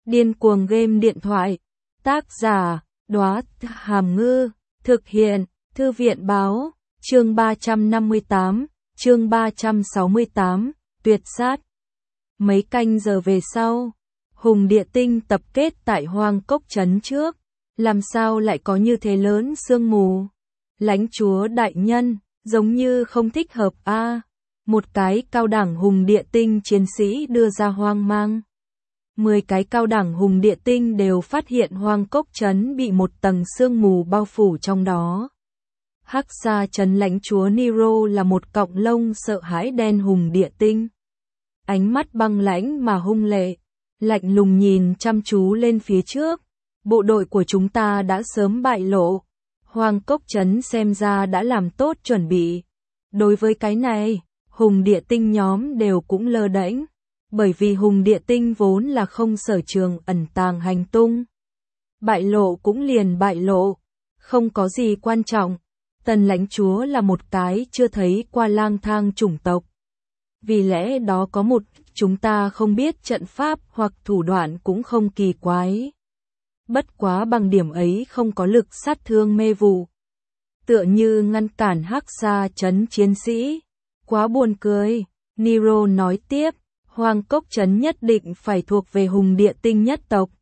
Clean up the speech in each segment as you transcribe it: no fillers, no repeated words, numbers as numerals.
Điên cuồng game điện thoại. Tác giả, Đóa Hàm Ngư. Thực hiện, Thư viện báo. Chương 358, chương 368, tuyệt sát. Mấy canh giờ về sau, Hùng Địa Tinh tập kết tại Hoang Cốc trấn trước. Làm sao lại có như thế lớn sương mù? Lãnh chúa đại nhân, giống như không thích hợp a. Một cái cao đẳng Hùng Địa Tinh chiến sĩ đưa ra hoang mang. 10 cái cao đẳng Hùng Địa Tinh đều phát hiện Hoang Cốc trấn bị một tầng sương mù bao phủ trong đó. Hắc Sa trấn lãnh chúa Nero là một cọng lông sợ hãi đen Hùng Địa Tinh. Ánh mắt băng lãnh mà hung lệ, lạnh lùng nhìn chăm chú lên phía trước. Bộ đội của chúng ta đã sớm bại lộ. Hoang Cốc trấn xem ra đã làm tốt chuẩn bị. Đối với cái này, Hùng Địa Tinh nhóm đều cũng lơ đễnh. Bởi vì Hùng Địa Tinh vốn là không sở trường ẩn tàng hành tung. Bại lộ cũng liền bại lộ. Không có gì quan trọng. Tần lãnh chúa là một cái chưa thấy qua lang thang chủng tộc. Vì lẽ đó có một chúng ta không biết trận pháp hoặc thủ đoạn cũng không kỳ quái. Bất quá bằng điểm ấy không có lực sát thương mê vụ. Tựa như ngăn cản Hắc Sa trấn chiến sĩ. Quá buồn cười. Nero nói tiếp, Hoang Cốc trấn nhất định phải thuộc về Hùng Địa Tinh nhất tộc.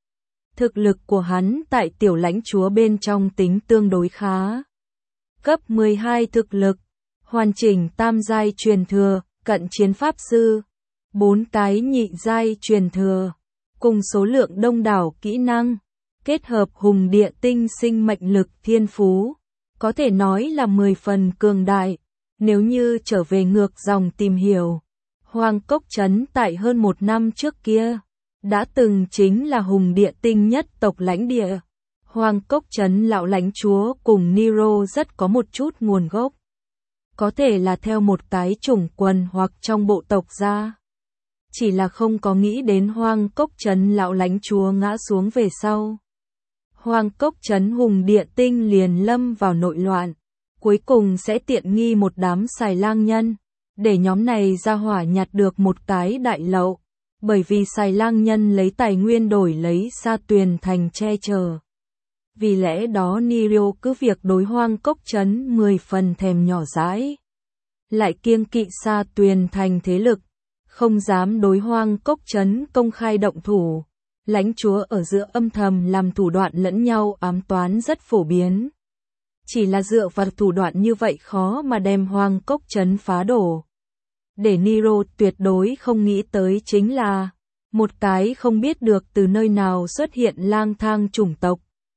Thực lực của hắn tại tiểu lãnh chúa bên trong tính tương đối khá. Cấp 12 thực lực, hoàn chỉnh tam giai truyền thừa, cận chiến pháp sư, 4 cái nhị giai truyền thừa, cùng số lượng đông đảo kỹ năng, kết hợp Hùng Địa Tinh sinh mệnh lực thiên phú, có thể nói là 10 phần cường đại. Nếu như trở về ngược dòng tìm hiểu, Hoang Cốc trấn tại hơn 1 năm trước kia, đã từng chính là Hùng Địa Tinh nhất tộc lãnh địa. Hoang Cốc trấn lão lãnh chúa cùng Nero rất có một chút nguồn gốc. Có thể là theo một cái chủng quần hoặc trong bộ tộc ra. Chỉ là không có nghĩ đến Hoang Cốc trấn lão lãnh chúa ngã xuống về sau. Hoang Cốc trấn Hùng Địa Tinh liền lâm vào nội loạn. Cuối cùng sẽ tiện nghi một đám xài lang nhân. Để nhóm này ra hỏa nhặt được một cái đại lậu. Bởi vì xài lang nhân lấy tài nguyên đổi lấy Sa Tuyền Thành che chở. Vì lẽ đó Nero cứ việc đối Hoang Cốc trấn 10 phần thèm nhỏ dãi. Lại kiêng kỵ Sa Tuyền Thành thế lực. Không dám đối Hoang Cốc trấn công khai động thủ. Lãnh chúa ở giữa âm thầm làm thủ đoạn lẫn nhau ám toán rất phổ biến. Chỉ là dựa vào thủ đoạn như vậy khó mà đem Hoang Cốc trấn phá đổ. Để Nero tuyệt đối không nghĩ tới chính là một cái không biết được từ nơi nào xuất hiện lang thang chủng tộc.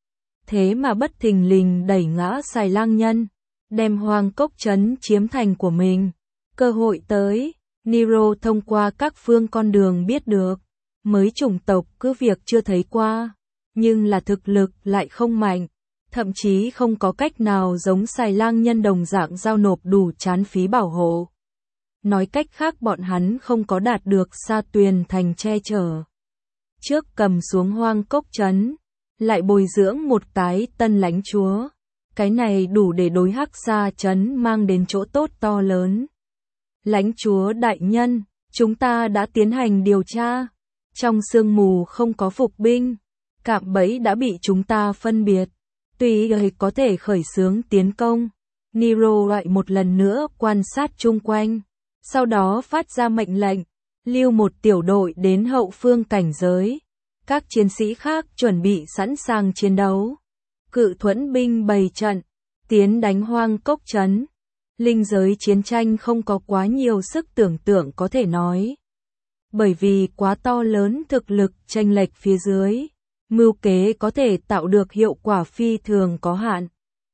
Thế mà bất thình lình đẩy ngã xài lang nhân, đem Hoang Cốc trấn chiếm thành của mình. Cơ hội tới, Nero thông qua các phương con đường biết được, mới chủng tộc cứ việc chưa thấy qua, nhưng là thực lực lại không mạnh. Thậm chí không có cách nào giống xài lang nhân đồng dạng giao nộp đủ chán phí bảo hộ. Nói cách khác bọn hắn không có đạt được Sa Tuyền Thành che chở. Trước cầm xuống Hoang Cốc trấn, lại bồi dưỡng một cái tân lãnh chúa. Cái này đủ để đối Hắc Sa trấn mang đến chỗ tốt to lớn. Lãnh chúa đại nhân, chúng ta đã tiến hành điều tra. Trong sương mù không có phục binh, cạm bẫy đã bị chúng ta phân biệt. Tuy ấy có thể khởi xướng tiến công, Nero lại một lần nữa quan sát chung quanh, sau đó phát ra mệnh lệnh, lưu một tiểu đội đến hậu phương cảnh giới. Các chiến sĩ khác chuẩn bị sẵn sàng chiến đấu. Cự thuẫn binh bày trận, tiến đánh Hoang Cốc trấn. Linh giới chiến tranh không có quá nhiều sức tưởng tượng có thể nói. Bởi vì quá to lớn thực lực chênh lệch phía dưới. Mưu kế có thể tạo được hiệu quả phi thường có hạn.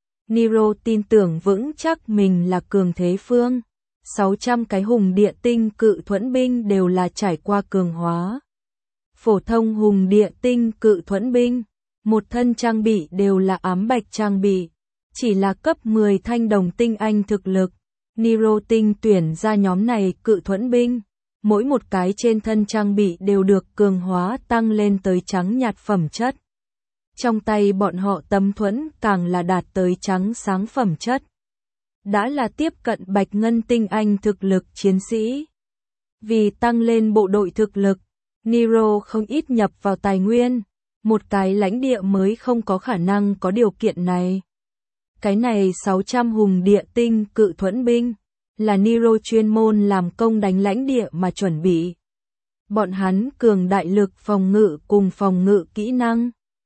Nero tin tưởng vững chắc mình là cường thế phương. 600 cái Hùng Địa Tinh cự thuẫn binh đều là trải qua cường hóa. Phổ thông Hùng Địa Tinh cự thuẫn binh, một thân trang bị đều là ám bạch trang bị. Chỉ là cấp 10 thanh đồng tinh anh thực lực. Nero tinh tuyển ra nhóm này cự thuẫn binh. Mỗi một cái trên thân trang bị đều được cường hóa tăng lên tới trắng nhạt phẩm chất. Trong tay bọn họ tấm thuẫn càng là đạt tới trắng sáng phẩm chất. Đã là tiếp cận bạch ngân tinh anh thực lực chiến sĩ. Vì tăng lên bộ đội thực lực, Nero không ít nhập vào tài nguyên, một cái lãnh địa mới không có khả năng có điều kiện này. Cái này 600 hùng địa tinh cự thuẫn binh, là Nero chuyên môn làm công đánh lãnh địa mà chuẩn bị. Bọn hắn cường đại lực phòng ngự cùng phòng ngự kỹ năng,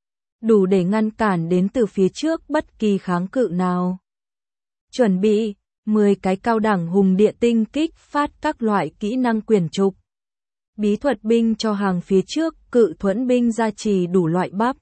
đủ để ngăn cản đến từ phía trước bất kỳ kháng cự nào. Chuẩn bị 10 cái cao đẳng hùng địa tinh kích phát các loại kỹ năng quyền trục. Bí thuật binh cho hàng phía trước, cự thuẫn binh gia trì đủ loại bắp.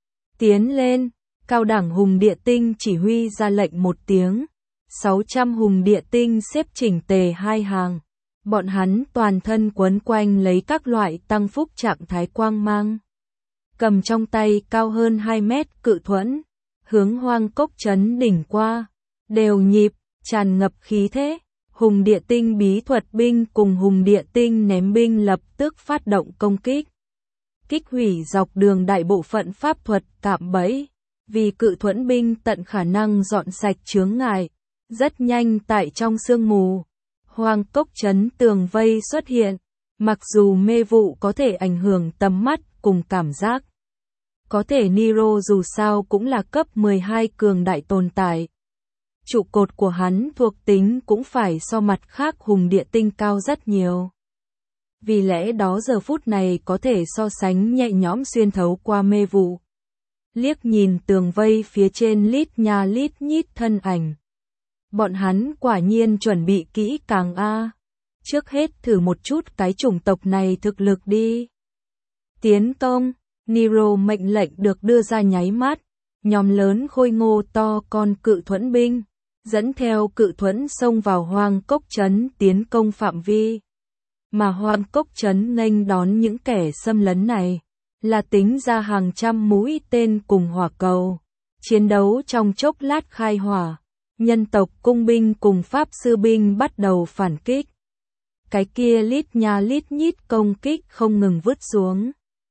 Tiến lên, cao đẳng hùng địa tinh chỉ huy ra lệnh một tiếng. 600 hùng địa tinh xếp chỉnh tề hai hàng. Bọn hắn toàn thân quấn quanh lấy các loại tăng phúc trạng thái quang mang. Cầm trong tay cao hơn 2 mét cự thuẫn, hướng hoang cốc trấn đỉnh qua. Đều nhịp, tràn ngập khí thế. Hùng địa tinh bí thuật binh cùng hùng địa tinh ném binh lập tức phát động công kích. Kích hủy dọc đường đại bộ phận pháp thuật cạm bẫy. Vì cự thuẫn binh tận khả năng dọn sạch chướng ngại. Rất nhanh tại trong sương mù, hoang cốc trấn tường vây xuất hiện. Mặc dù mê vụ có thể ảnh hưởng tầm mắt cùng cảm giác. Có thể Nero dù sao cũng là cấp 12 cường đại tồn tại. Trụ cột của hắn thuộc tính cũng phải so mặt khác hùng địa tinh cao rất nhiều. Vì lẽ đó giờ phút này có thể so sánh nhẹ nhõm xuyên thấu qua mê vụ. Liếc nhìn tường vây phía trên lít nha lít nhít thân ảnh. Bọn hắn quả nhiên chuẩn bị kỹ càng a. Trước hết thử một chút cái chủng tộc này thực lực đi. Tiến công, Nero mệnh lệnh được đưa ra nháy mắt. Nhóm lớn khôi ngô to con cự thuẫn binh, dẫn theo cự thuẫn xông vào hoang cốc trấn tiến công phạm vi. Mà hoang cốc trấn nghênh đón những kẻ xâm lấn này, là tính ra hàng trăm mũi tên cùng hỏa cầu. Chiến đấu trong chốc lát khai hỏa, nhân tộc cung binh cùng pháp sư binh bắt đầu phản kích. Cái kia lít nha lít nhít công kích không ngừng vứt xuống.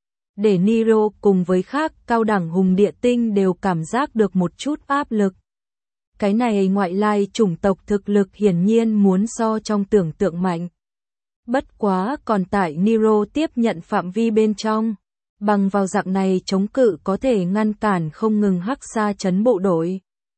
Để Nero cùng với khác cao đẳng hùng địa tinh đều cảm giác được một chút áp lực. Cái này ngoại lai chủng tộc thực lực hiển nhiên muốn so trong tưởng tượng mạnh. Bất quá còn tại Nero tiếp nhận phạm vi bên trong. Bằng vào dạng này chống cự có thể ngăn cản không ngừng hắc xa trấn bộ đội.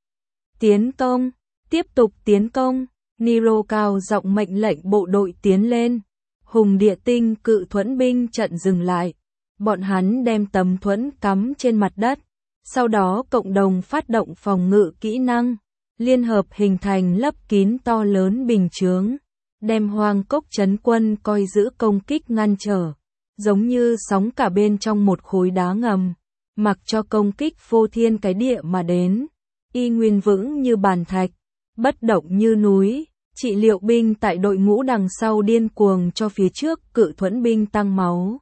Tiến công, tiếp tục tiến công, Nero cao giọng mệnh lệnh bộ đội tiến lên. Hùng địa tinh cự thuẫn binh trận dừng lại. Bọn hắn đem tấm thuẫn cắm trên mặt đất, sau đó cộng đồng phát động phòng ngự kỹ năng, liên hợp hình thành lấp kín to lớn bình chướng, đem hoang cốc trấn quân coi giữ công kích ngăn trở, giống như sóng cả bên trong một khối đá ngầm, mặc cho công kích phô thiên cái địa mà đến, y nguyên vững như bàn thạch, bất động như núi. Trị liệu binh tại đội ngũ đằng sau điên cuồng cho phía trước cự thuẫn binh tăng máu.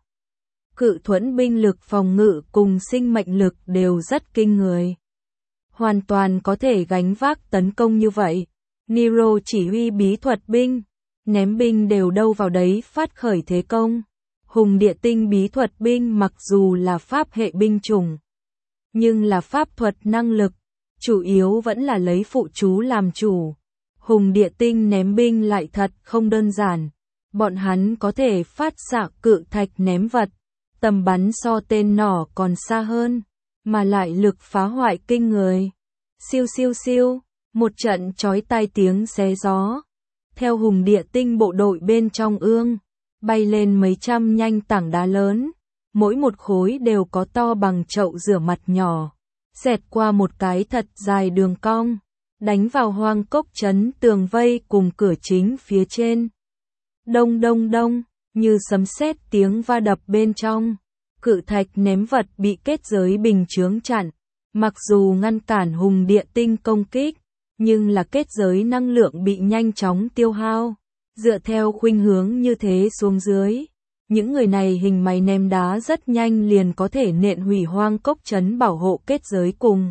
Cự thuẫn binh lực phòng ngự cùng sinh mệnh lực đều rất kinh người. Hoàn toàn có thể gánh vác tấn công như vậy. Nero chỉ huy bí thuật binh, ném binh đều đâu vào đấy phát khởi thế công. Hùng địa tinh bí thuật binh mặc dù là pháp hệ binh chủng, nhưng là pháp thuật năng lực, chủ yếu vẫn là lấy phụ chú làm chủ. Hùng địa tinh ném binh lại thật không đơn giản. Bọn hắn có thể phát xạ cự thạch ném vật. Tầm bắn so tên nỏ còn xa hơn, mà lại lực phá hoại kinh người. Siêu siêu siêu, một trận chói tai tiếng xé gió. Theo hùng địa tinh bộ đội bên trong ương, bay lên mấy trăm nhanh tảng đá lớn, mỗi một khối đều có to bằng chậu rửa mặt nhỏ, xẹt qua một cái thật dài đường cong, đánh vào hoang cốc trấn tường vây cùng cửa chính phía trên. Đông đông đông. Như sấm sét tiếng va đập bên trong, cự thạch ném vật bị kết giới bình chướng chặn, mặc dù ngăn cản hùng địa tinh công kích, nhưng là kết giới năng lượng bị nhanh chóng tiêu hao. Dựa theo khuynh hướng như thế xuống dưới, những người này hình máy ném đá rất nhanh liền có thể nện hủy hoang cốc trấn bảo hộ kết giới cùng.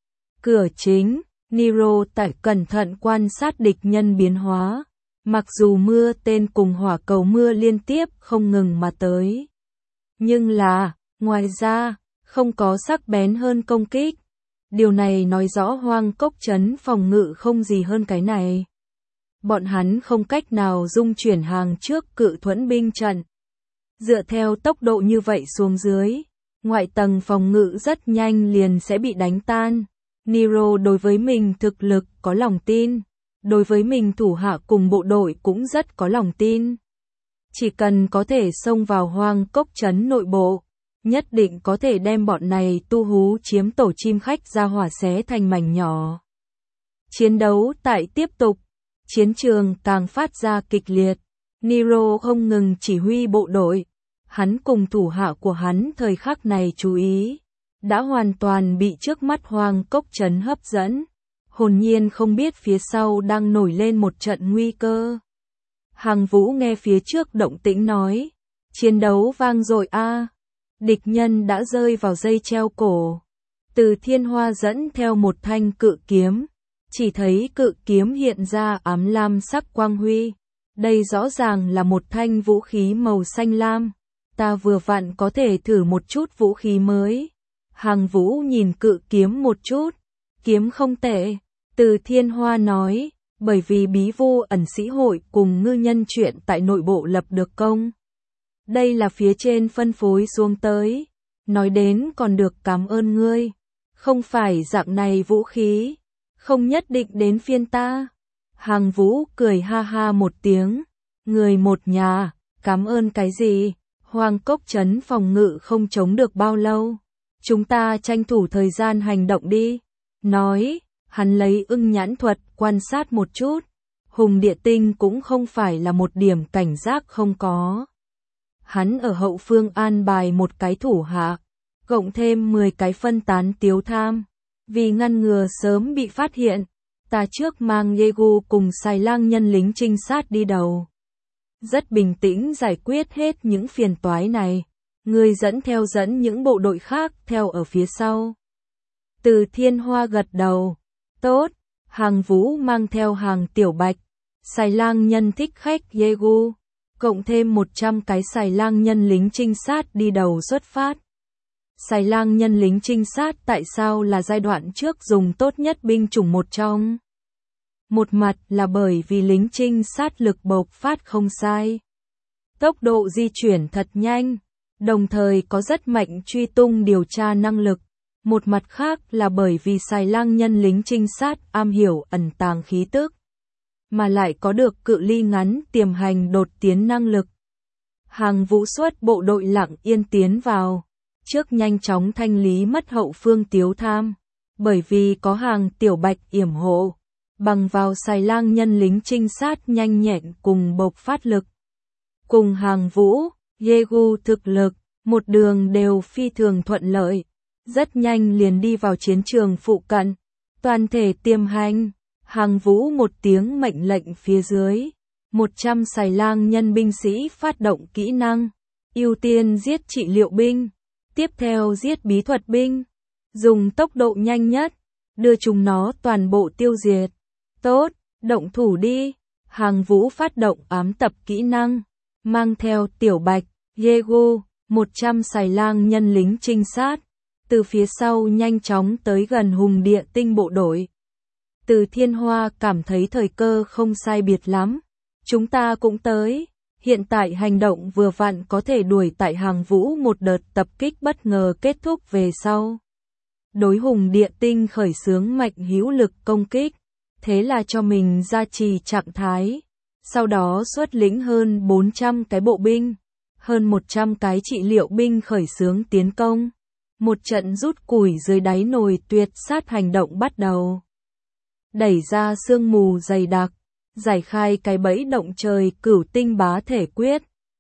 Cửa chính, Nero tại cẩn thận quan sát địch nhân biến hóa. Mặc dù mưa tên cùng hỏa cầu mưa liên tiếp không ngừng mà tới. Nhưng là, ngoài ra, không có sắc bén hơn công kích. Điều này nói rõ hoang cốc trấn phòng ngự không gì hơn cái này. Bọn hắn không cách nào dung chuyển hàng trước cự thuẫn binh trận. Dựa theo tốc độ như vậy xuống dưới, ngoại tầng phòng ngự rất nhanh liền sẽ bị đánh tan. Nero đối với mình thực lực có lòng tin, đối với mình thủ hạ cùng bộ đội cũng rất có lòng tin. Chỉ cần có thể xông vào hoang cốc trấn nội bộ, nhất định có thể đem bọn này tu hú chiếm tổ chim khách ra hỏa xé thành mảnh nhỏ. Chiến đấu tại tiếp tục, chiến trường càng phát ra kịch liệt. Nero không ngừng chỉ huy bộ đội, hắn cùng thủ hạ của hắn thời khắc này chú ý, đã hoàn toàn bị trước mắt hoang cốc trấn hấp dẫn, hồn nhiên không biết phía sau đang nổi lên một trận nguy cơ. Hàng Vũ nghe phía trước động tĩnh nói, chiến đấu vang dội a, địch nhân đã rơi vào dây treo cổ. Từ Thiên Hoa dẫn theo một thanh cự kiếm, chỉ thấy cự kiếm hiện ra ám lam sắc quang huy, đây rõ ràng là một thanh vũ khí màu xanh lam, ta vừa vặn có thể thử một chút vũ khí mới. Hàng Vũ nhìn cự kiếm một chút, kiếm không tệ, Từ Thiên Hoa nói, bởi vì bí vô ẩn sĩ hội cùng ngư nhân chuyện tại nội bộ lập được công. Đây là phía trên phân phối xuống tới, nói đến còn được cảm ơn ngươi, không phải dạng này vũ khí, không nhất định đến phiên ta. Hàng Vũ cười ha ha một tiếng, người một nhà, cảm ơn cái gì, hoang cốc trấn phòng ngự không chống được bao lâu, chúng ta tranh thủ thời gian hành động đi. Nói, hắn lấy ưng nhãn thuật quan sát một chút, Hùng Địa Tinh cũng không phải là một điểm cảnh giác không có. Hắn ở hậu phương an bài một cái thủ hạ, cộng thêm 10 cái phân tán tiếu tham, vì ngăn ngừa sớm bị phát hiện, ta trước mang Yegu cùng xài lang nhân lính trinh sát đi đầu. Rất bình tĩnh giải quyết hết những phiền toái này, người dẫn những bộ đội khác theo ở phía sau. Từ Thiên Hoa gật đầu, tốt, Hàng Vũ mang theo Hàng Tiểu Bạch, xài lang nhân thích khách Yegu, cộng thêm 100 cái xài lang nhân lính trinh sát đi đầu xuất phát. Xài lang nhân lính trinh sát tại sao là giai đoạn trước dùng tốt nhất binh chủng một trong? Một mặt là bởi vì lính trinh sát lực bộc phát không sai, tốc độ di chuyển thật nhanh, đồng thời có rất mạnh truy tung điều tra năng lực. Một mặt khác là bởi vì xài lang nhân lính trinh sát am hiểu ẩn tàng khí tức, mà lại có được cự ly ngắn tiềm hành đột tiến năng lực. Hàng Vũ xuất bộ đội lặng yên tiến vào, trước nhanh chóng thanh lý mất hậu phương tiếu tham, bởi vì có Hàng Tiểu Bạch yểm hộ, bằng vào xài lang nhân lính trinh sát nhanh nhẹn cùng bộc phát lực. Cùng Hàng Vũ, Yegu thực lực, một đường đều phi thường thuận lợi, rất nhanh liền đi vào chiến trường phụ cận, toàn thể tiềm hành. Hàng Vũ một tiếng mệnh lệnh phía dưới, 100 xài lang nhân binh sĩ phát động kỹ năng, ưu tiên giết trị liệu binh, tiếp theo giết bí thuật binh, dùng tốc độ nhanh nhất, đưa chúng nó toàn bộ tiêu diệt. Tốt, động thủ đi. Hàng Vũ phát động ám tập kỹ năng, mang theo Tiểu Bạch, Yegu, 100 xài lang nhân lính trinh sát, từ phía sau nhanh chóng tới gần Hùng Địa Tinh bộ đội. Từ Thiên Hoa cảm thấy thời cơ không sai biệt lắm, chúng ta cũng tới, hiện tại hành động vừa vặn có thể đuổi tại Hàng Vũ một đợt tập kích bất ngờ kết thúc về sau. Đối Hùng Địa Tinh khởi xướng mạnh hữu lực công kích, thế là cho mình gia trì trạng thái, sau đó xuất lĩnh hơn 400 cái bộ binh, hơn 100 cái trị liệu binh khởi xướng tiến công. Một trận rút củi dưới đáy nồi tuyệt sát hành động bắt đầu. Đẩy ra sương mù dày đặc, giải khai cái bẫy động trời cửu tinh bá thể quyết,